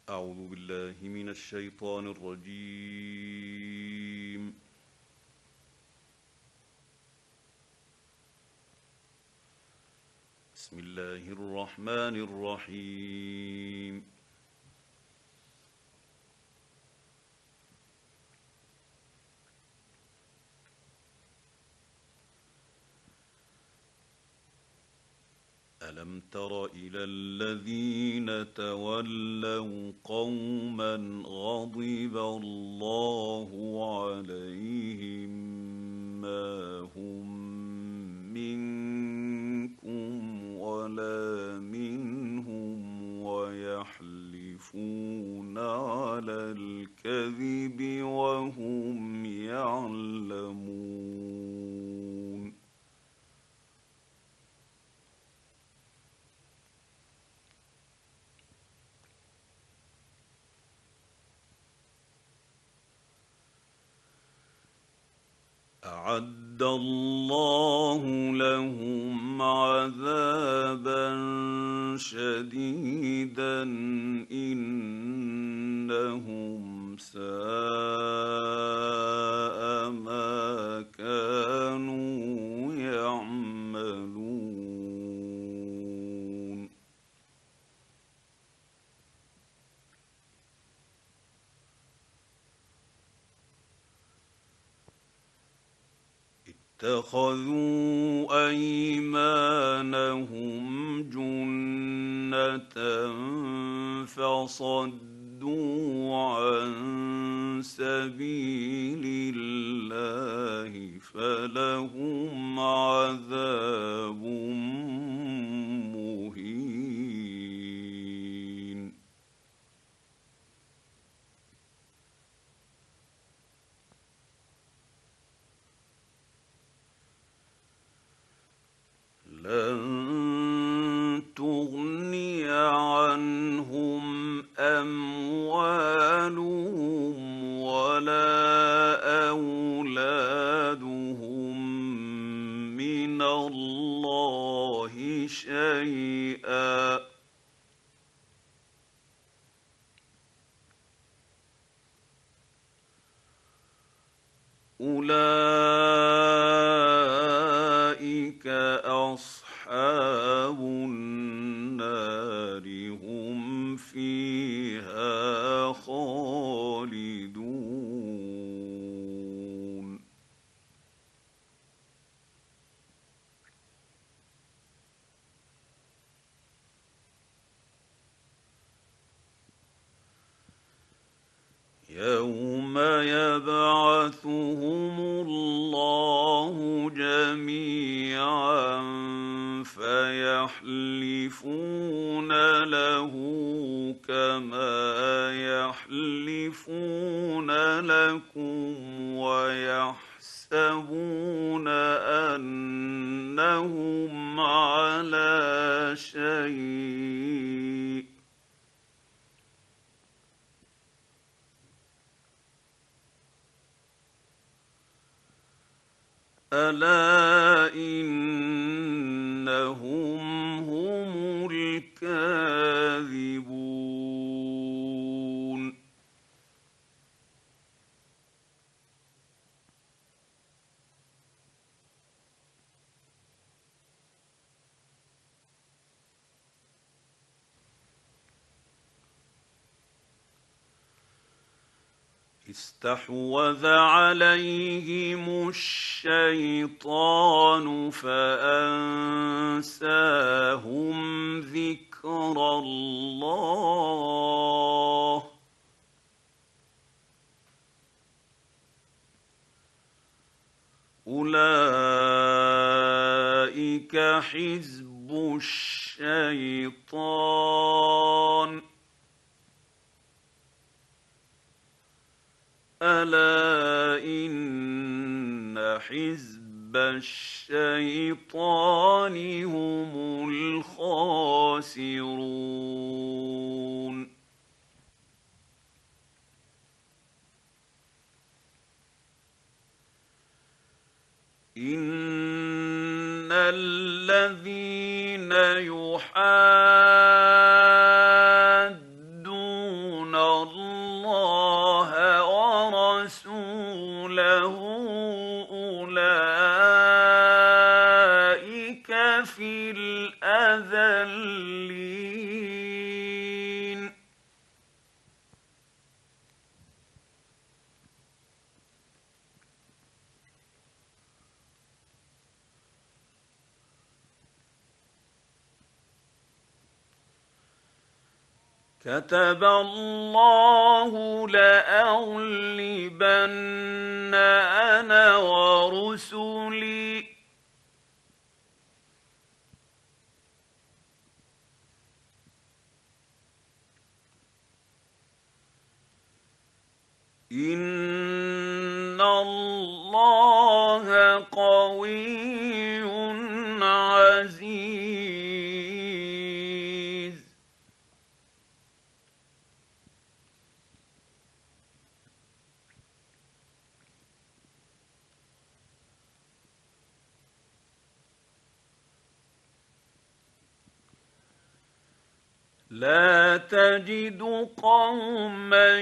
أعوذ بالله من الشيطان الرجيم. بسم الله الرحمن الرحيم. ألم تر إلى الذين تولوا قوما غضب الله عليهم ما هم منكم ولا منهم ويحلفون على الكذب وهم يعلمون. أعد الله لهم عذابا شديدا إنهم ساء ما كانوا يعملون. اتخذوا أيمانهم جنة فصدوا عن سبيل الله فلهم عذاب مهين. لن تغني عنهم أموالهم ولا أولادهم من الله شيئا أولئك أصحاب النار هم فيها خالدون. يوم يبعثهم الله جميعا فيحلفون له كما يحلفون لكم ويحسبون أنهم على شيء ألا إنهم هم الكاذبون. استحوذ عليهم الشيطان فأنساهم ذكر الله أولئك حزب الشيطان ألا إن حزب الشيطان هم الخاسرون. إن الذين يحادون الله ورسوله أولئك في الأذلين كتب الله لأغلبن أنا ورسلي إن الله قوي عزيز لا تجد قوما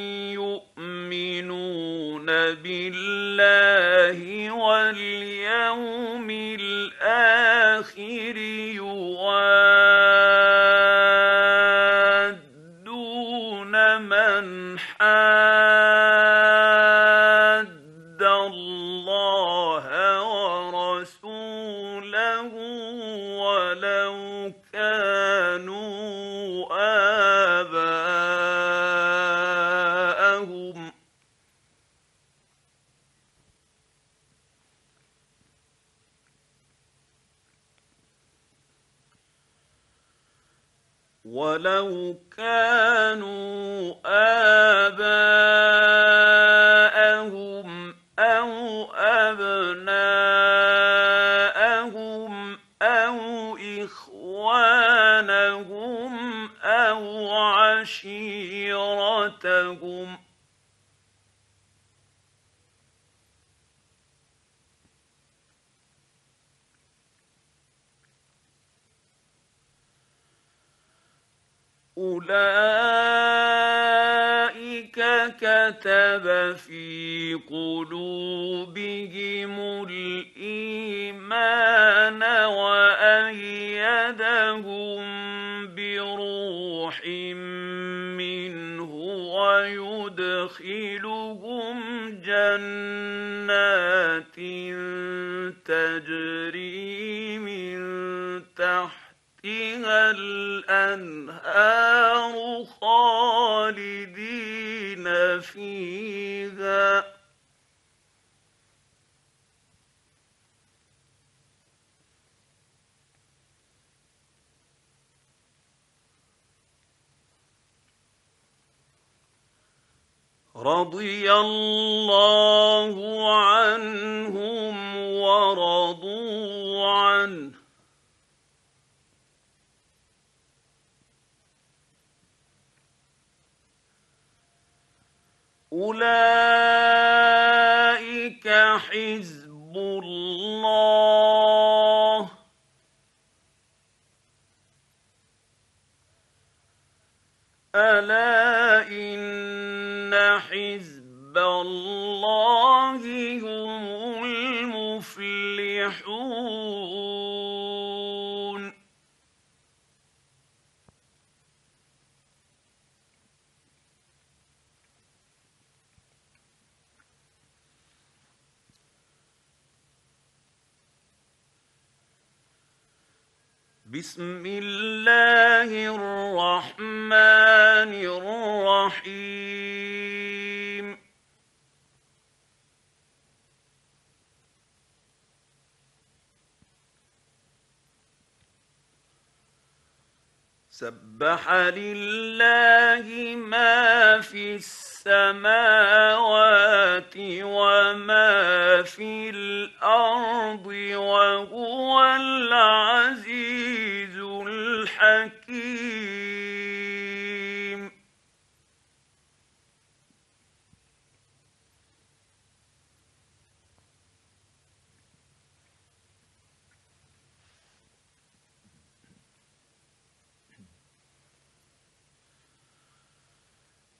يؤمنون بالله واليوم الآخر يوادون من حاد الله ورسوله ولو كانوا آباءهم أو أبناءهم أو إخوانهم أو عشيرتهم أولئك كتب في قلوبهم الإيمان وأيدهم بروح منه ويدخلهم جنات تجري من تحتها الأنهار خالدين فيها رضي الله عنهم ورضوا عنه أولئك حزب الله ألا إن حزب الله هم المفلحون بسم الله الرحمن الرحيم سبح لله ما في السماوات وما في الأرض وهو العزيز الحكيم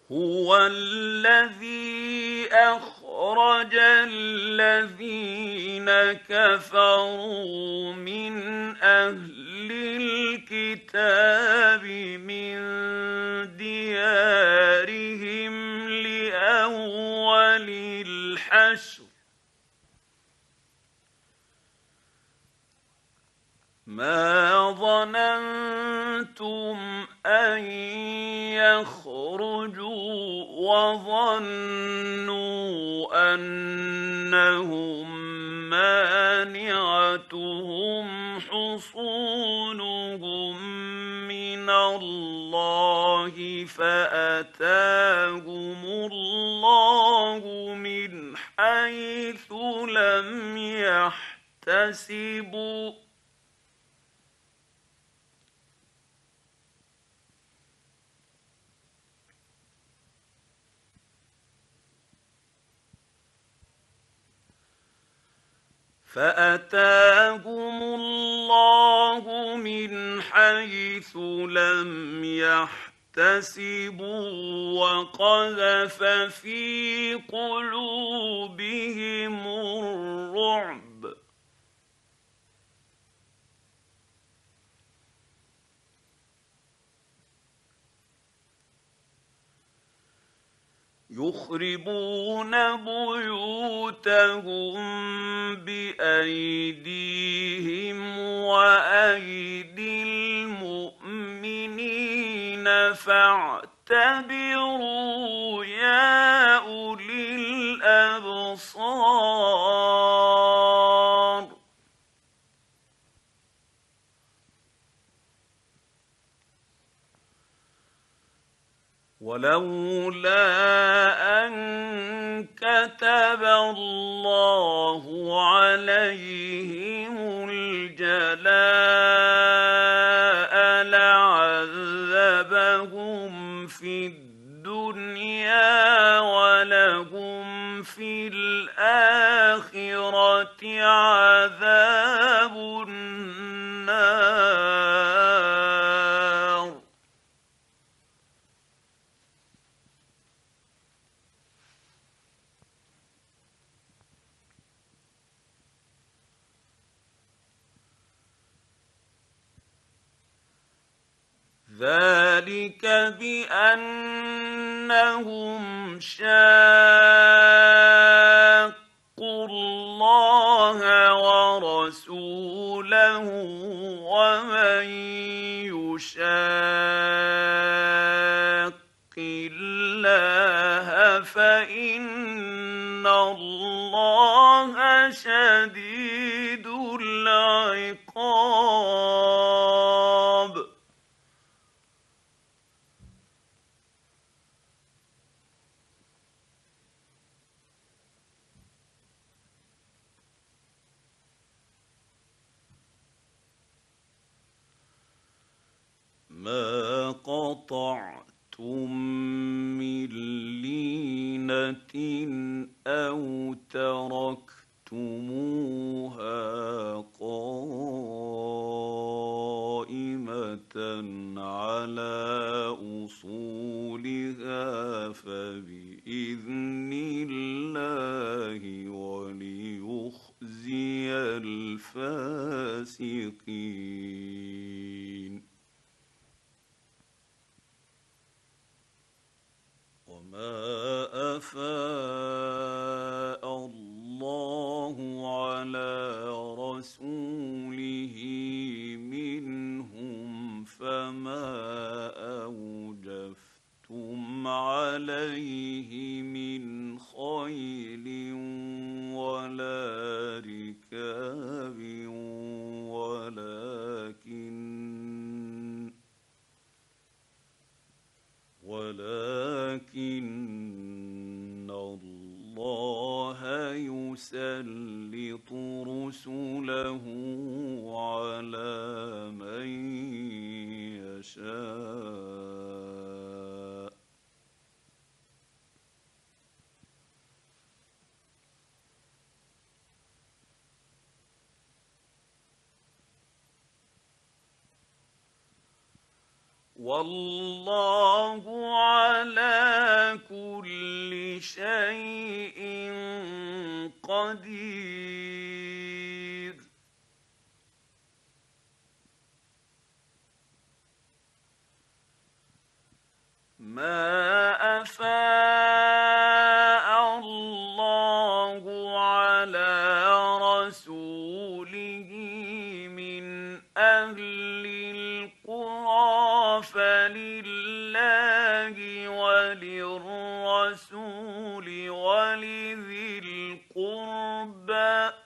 هو الذي أخرج الذين كفروا من أهل الكتاب من ديارهم لأول الحشر ما ظننتم أن يخرجوا وظنوا أنهم مانعتهم حصونهم من الله فأتاهم الله من حيث لم يحتسبوا فأتاهم الله من حيث لم يحتسبوا وقذف في قلوبهم الرعب يخربون بيوتهم بأيديهم وأيدي المؤمنين فاعتبروا يا أولي الأبصار ولولا أن كتب الله عليهم الجلاء لعذبهم في الدنيا ولهم في الآخرة عذاب النار ذلك بأنهم شاقوا الله ورسوله ومن يشاق الله فإن الله شديد العقاب ما قطعتم من لينة أو تركتموها قائمة على أصولها فبإذن الله وليخزي الفاسقين وما أفاء الله على رسوله منهم فما أوجفتم عليه من خيل ولا ركاب ولكن الله يسلط رسله على من يشاء والله على شيء قدير. ما أفاء الله على رسوله من أهل القرى فلله وللرسول ولذي القربى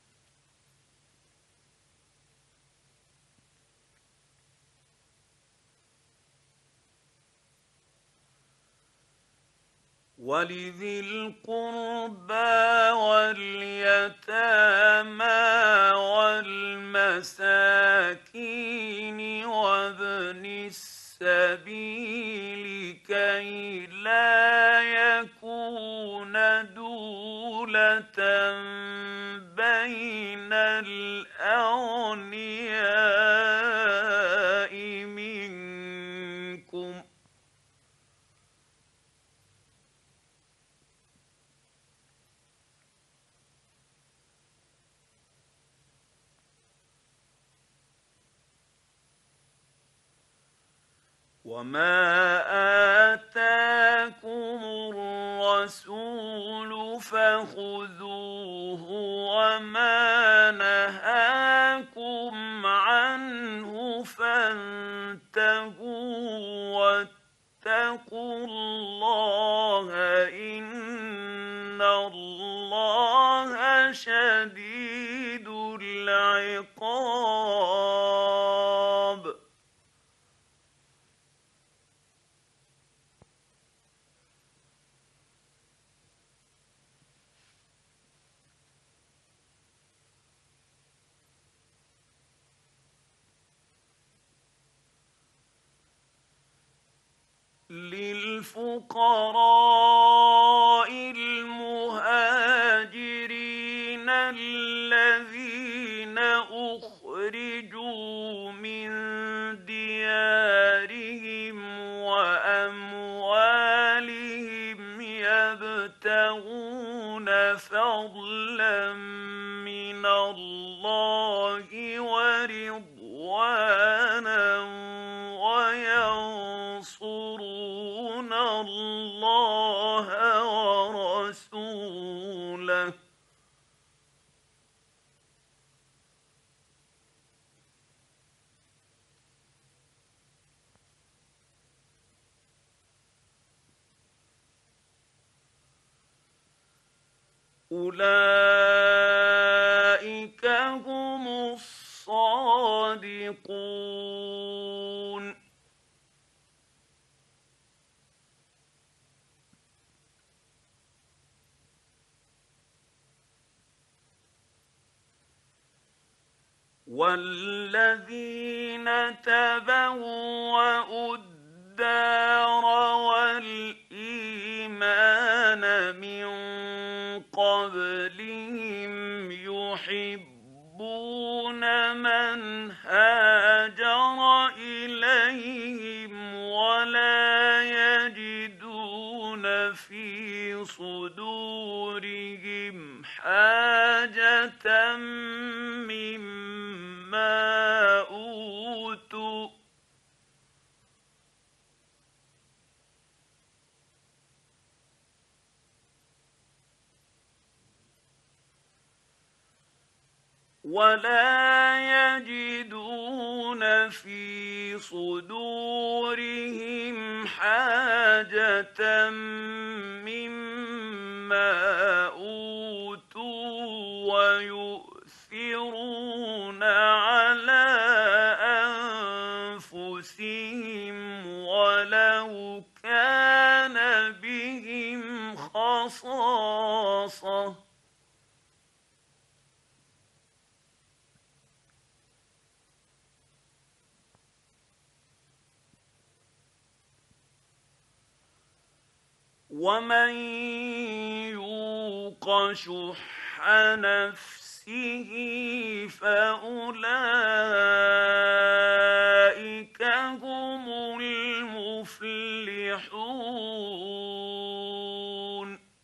واليتامى والمساكين وابن السبيل كي لا يكون دولة بين الأغنياء منكم. وما آتاكم الرسول فخذوه وما نهاكم عنه فانتهوا واتقوا الله إن الله شديد العقاب. للفقراء المهاجرين الذين أخرجوا من ديارهم وأموالهم يبتغون فضلا من الله ورضوانا وينصرون الله ورسوله أولئك هم الصادقون. والذين تبوأوا الدار والإيمان من قبلهم يحبون من هاجر إليهم ولا يجدون في صدورهم حاجة مما أوتوا في صدورهم حاجة مما أوتوا ويؤثرون على أنفسهم ولو كان بهم خصاصة ومن يوق شح نفسه فأولئك هم المفلحون.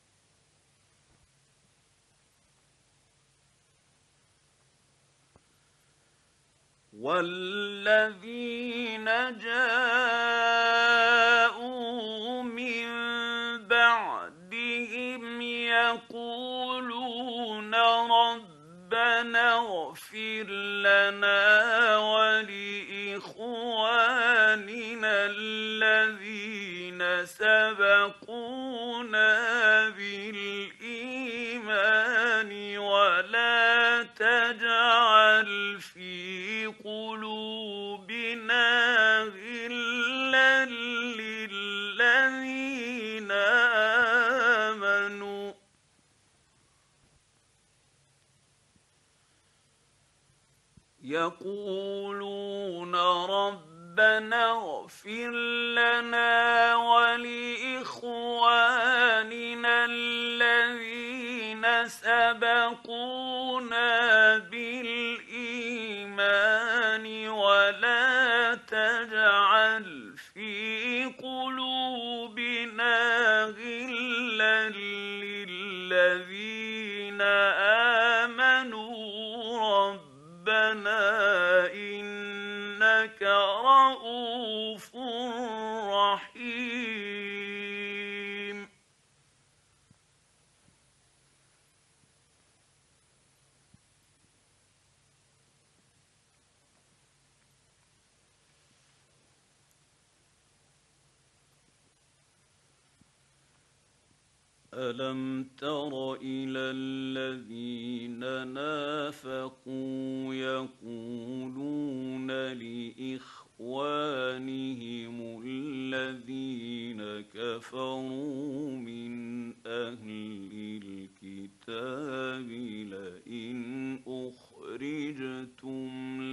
والذين جاءوا من بعدهم يقولون ربنا اغفر لنا ولإخواننا الذين سبقونا بالإيمان ولا تجعل في قلوبنا غلا للذين آمنوا يقولون ربنا اغفر لنا ولإخواننا الذين سبقونا بالإيمان ولا تجعل في قلوبنا غلا للذين آمنوا ربنا إنك رؤوف رحيم. ألم تر إلى الذين نافقوا يقولون لإخوانهم الذين كفروا من أهل الكتاب لئن أخرجتم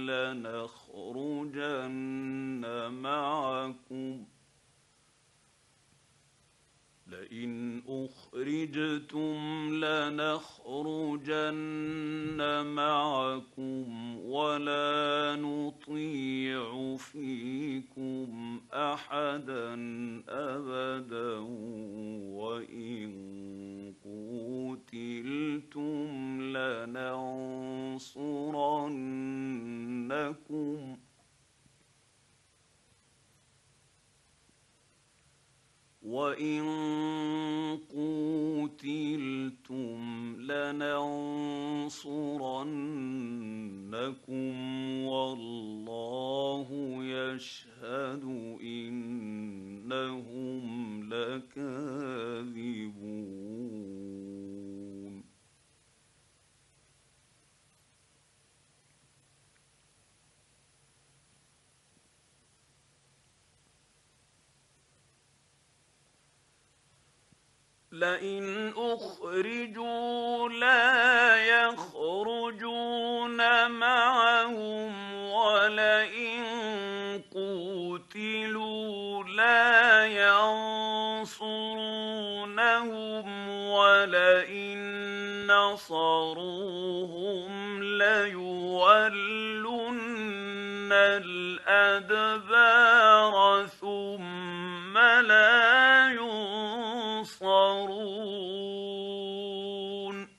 لنخرجن معكم ولا نطيع فيكم أحدا أبدا وإن قوتلتم لننصرنكم والله يشهد إنهم لكاذبون. لئن أخرجوا لا يخرجون معهم ولئن قوتلوا لا ينصرونهم ولئن نصروهم ليولن الأدبار ثم لا ينصرون.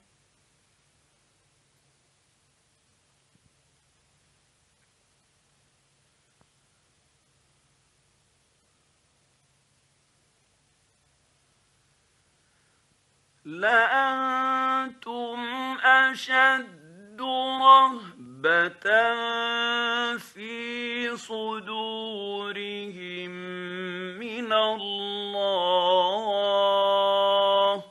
لأنتم أشد رهبة في صدورهم من الله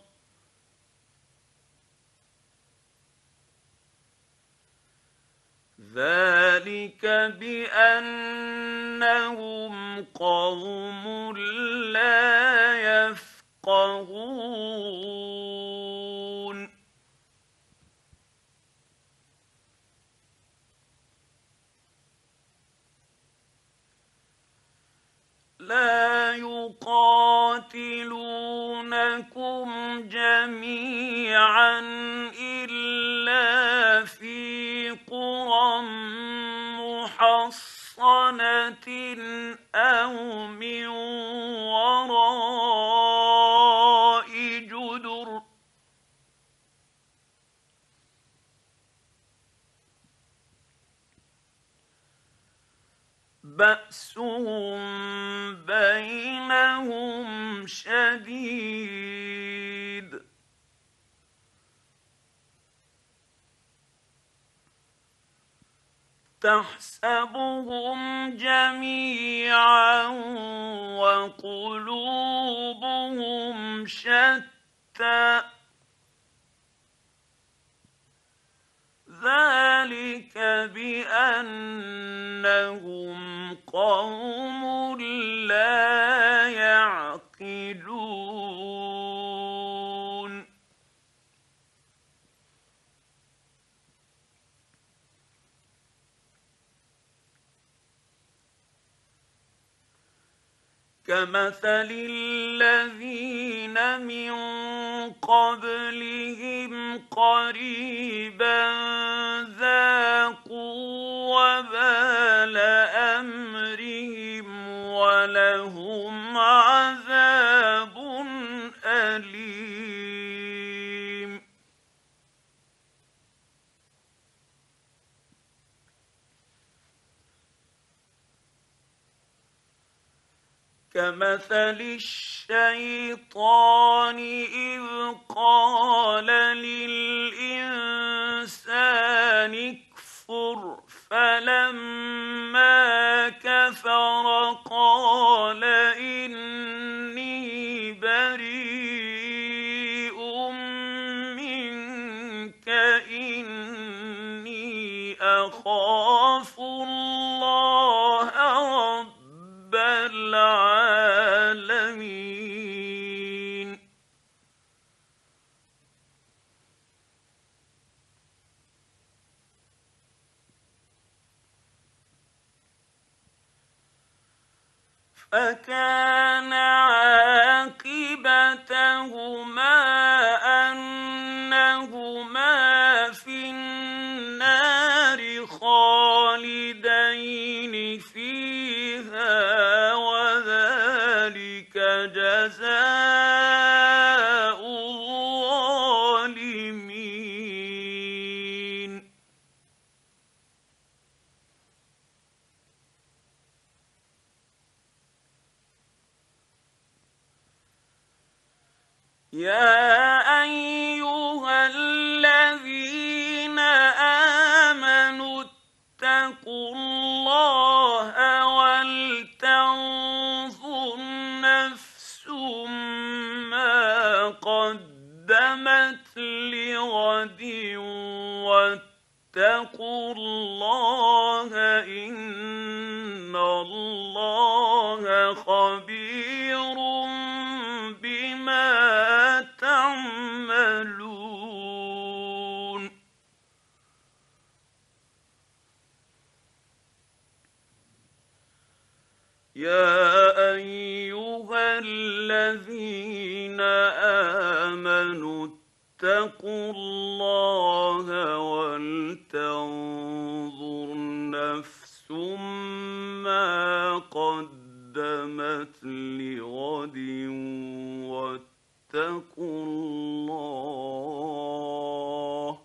ذلك بأنهم قوم لا يفقهون. لا يقاتلونكم جميعا إلا في قرى محصنة أو من وراء جدر بأسهم بينهم شديد تحسبهم جميعا وقلوبهم شتى ذلك بأنهم قوم لا يعقلون كمثل الذين من قبلهم قريبا ذاقوا وبال أمرهم ولهم عذاب أليم كمثل الشيطان إذ قال للإنسان اكفر فلما كفر قال إني بريء منك إني أخاف الله رب العالمين فكان عاقبتهما أنهما في النار خالدين فيها وذلك جزاء الظالمين يا أيها الذين آمنوا اتقوا الله ولتنظر نفس ما قدمت لغد واتقوا الله إن الله خبير بما تعملون يا أيها الذين آمنوا اتقوا الله ولتنظر نفس ما قدمت لغد واتقوا الله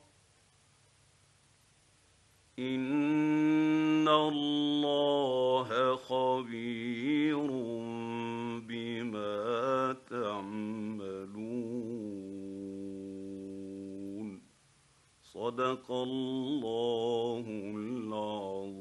إن الله خبير بما تعملون صدق الله العظيم.